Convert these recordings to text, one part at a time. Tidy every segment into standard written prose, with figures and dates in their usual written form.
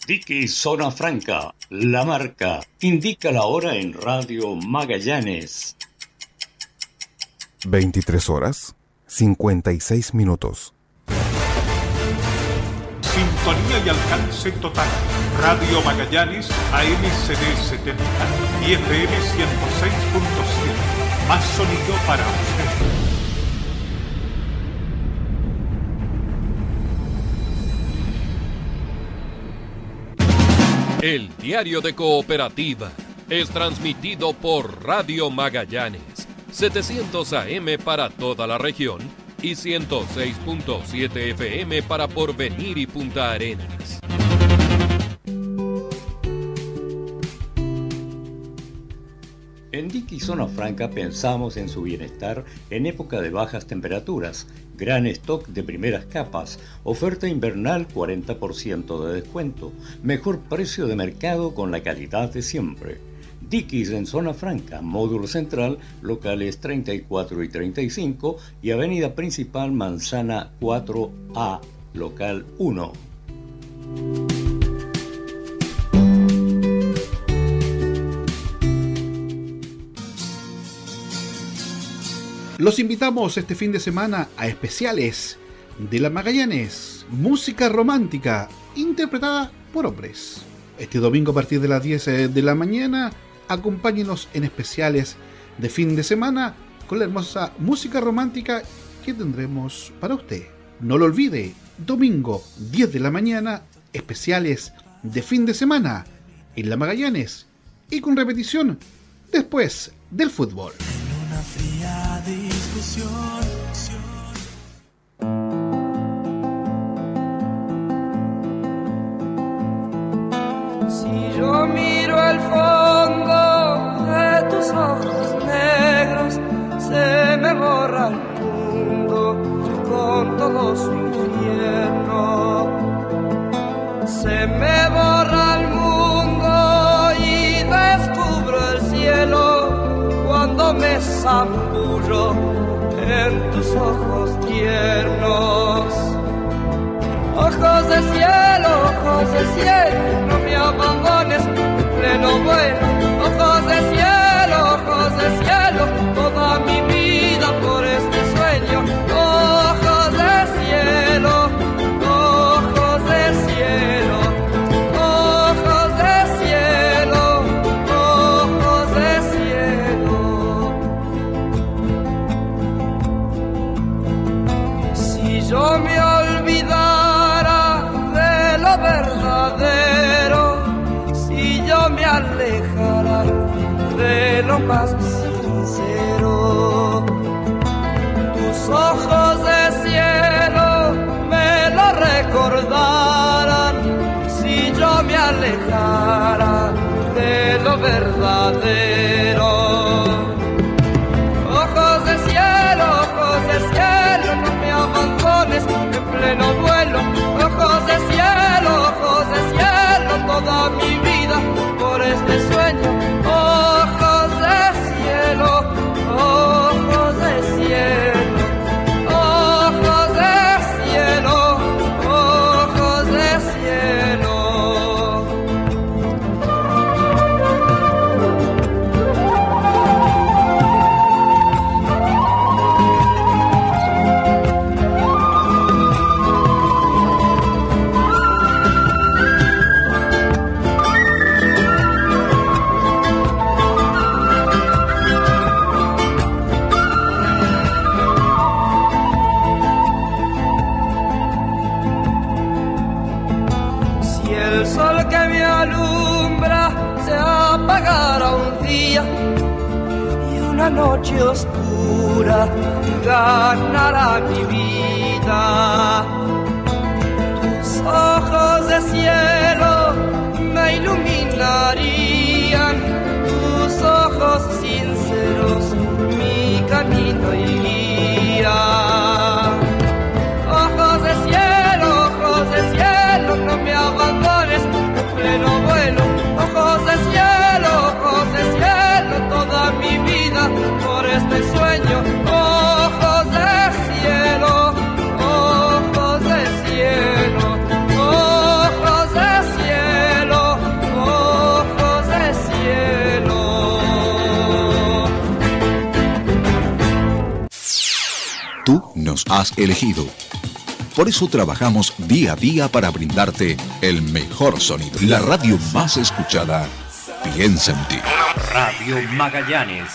Tiki Zona Franca, la marca, indica la hora en Radio Magallanes. 23 horas, 56 minutos. Sintonía y alcance total. Radio Magallanes, AMCD 70 y FM 106.7. Más sonido para usted. El diario de Cooperativa es transmitido por Radio Magallanes, 700 AM para toda la región y 106.7 FM para Porvenir y Punta Arenas. En Tiki Zona Franca pensamos en su bienestar en época de bajas temperaturas, gran stock de primeras capas, oferta invernal 40% de descuento, mejor precio de mercado con la calidad de siempre. Dickies en Zona Franca, módulo central, locales 34 y 35 y avenida principal Manzana 4A, local 1. Los invitamos este fin de semana a especiales de la Magallanes, música romántica interpretada por hombres. Este domingo a partir de las 10 de la mañana, acompáñenos en especiales de fin de semana con la hermosa música romántica que tendremos para usted. No lo olvide, domingo 10 de la mañana, especiales de fin de semana en la Magallanes y con repetición después del fútbol. Una fría discusión. Si yo miro al fondo de tus ojos negros, se me borra el mundo con todo su infierno. Se me borra el mundo y descubro el cielo cuando me zambullo en tus ojos tiernos. Ojos de cielo, no me abandones en pleno vuelo. Ojos de cielo, toda mi vida por este sueño. Ojos de cielo, ojos de cielo, ojos de cielo, ojos de cielo. Si yo me olvidara de lo verdadero, si yo me alejara de lo más sincero, tus ojos de cielo me lo recordaran, si yo me alejara de lo verdadero. Ojos de cielo, no me abandones en pleno vuelo. Ojos de cielo, toda mi vida por este sueño. Ojos de cielo, ojos de cielo, ojos de cielo, ojos de cielo. Una noche oscura ganará mi vida. Tus ojos de cielo me iluminarían, tus ojos sinceros mi camino y guía. Ojos de cielo, no me abandones en pleno vuelo. Ojos de cielo, toda mi vida por este sueño. Ojos de cielo, ojos de cielo, ojos de has elegido. Por eso trabajamos día a día para brindarte el mejor sonido. La radio más escuchada piensa en ti. Radio Magallanes.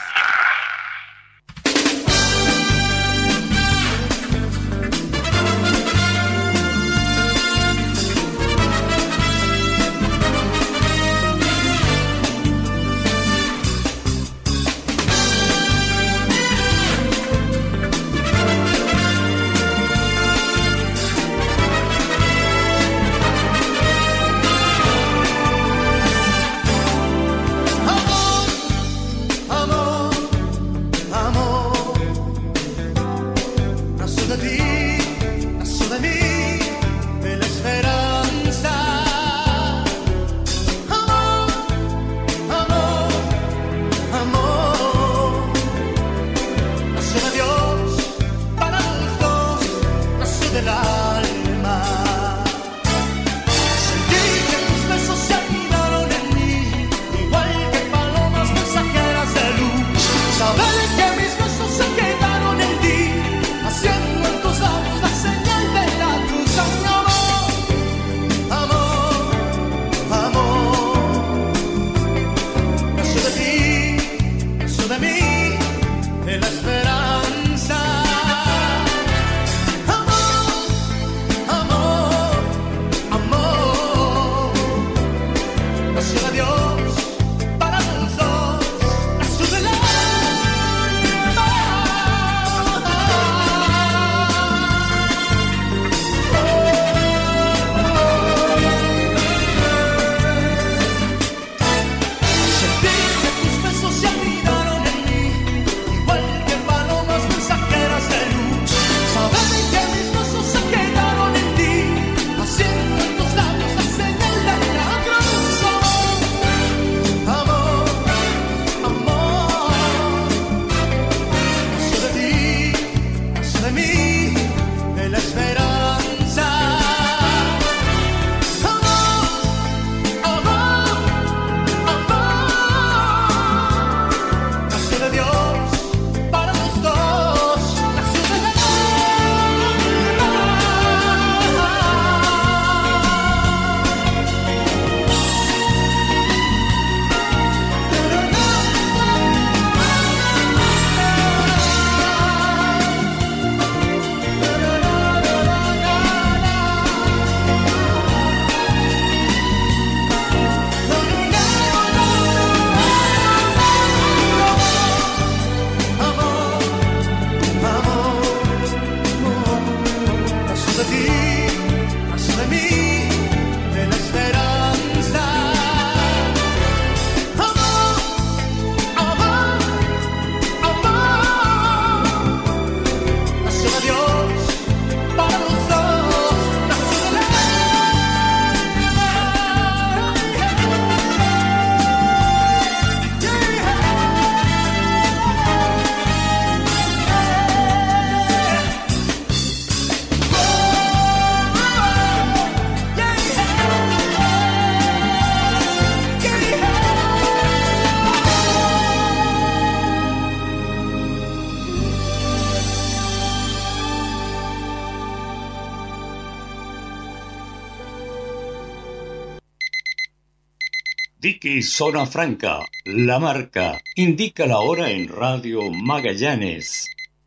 Dickies Zona Franca, la marca, indica la hora en Radio Magallanes.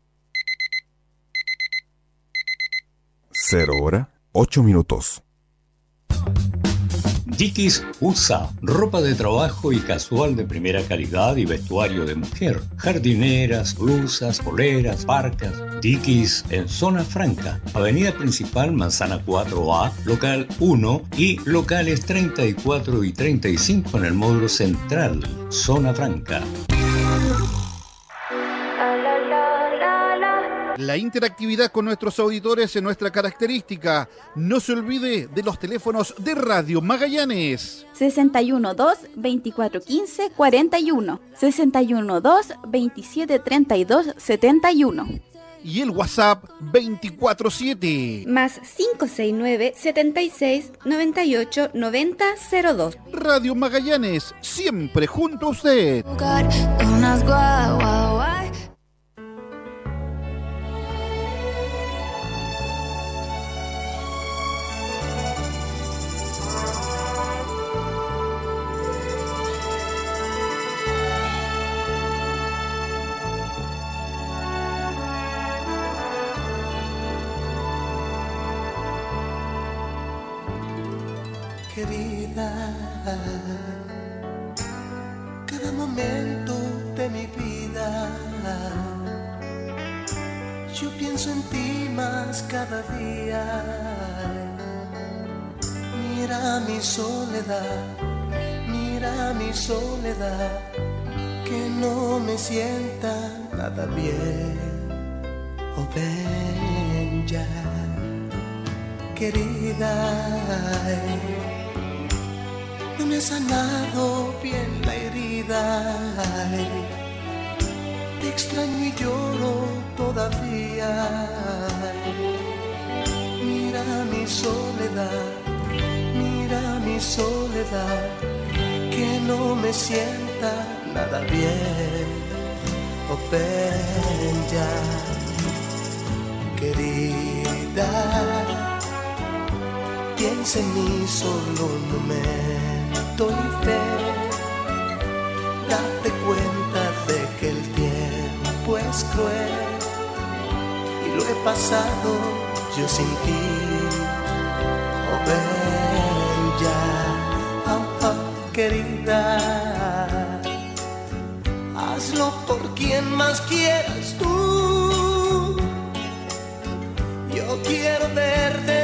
0:08. Dickies USA, ropa de trabajo y casual de primera calidad y vestuario de mujer, jardineras, blusas, poleras, parcas. Dickies en Zona Franca, avenida principal Manzana 4A, local 1 y locales 34 y 35 en el módulo central, Zona Franca. La interactividad con nuestros auditores es nuestra característica. No se olvide de los teléfonos de Radio Magallanes. 612-2415-41, 612-2732-71. Y el WhatsApp 24/7. Más 569-7698-9002. Radio Magallanes, siempre junto a usted. querida, cada momento de mi vida, yo pienso en ti más cada día. Mira mi soledad, mira mi soledad, que no me sienta nada bien. Oh, ven ya, querida, no me he sanado bien la herida. Te extraño y lloro todavía. Mira mi soledad, mira mi soledad, que no me sienta nada bien. Oh, ven ya, querida, piensa en mí solo un momento y fe. Date cuenta de que el tiempo es cruel y lo he pasado yo sin ti. Oh, ven ya, oh, oh, querida, hazlo por quien más quieras tú. Yo quiero verte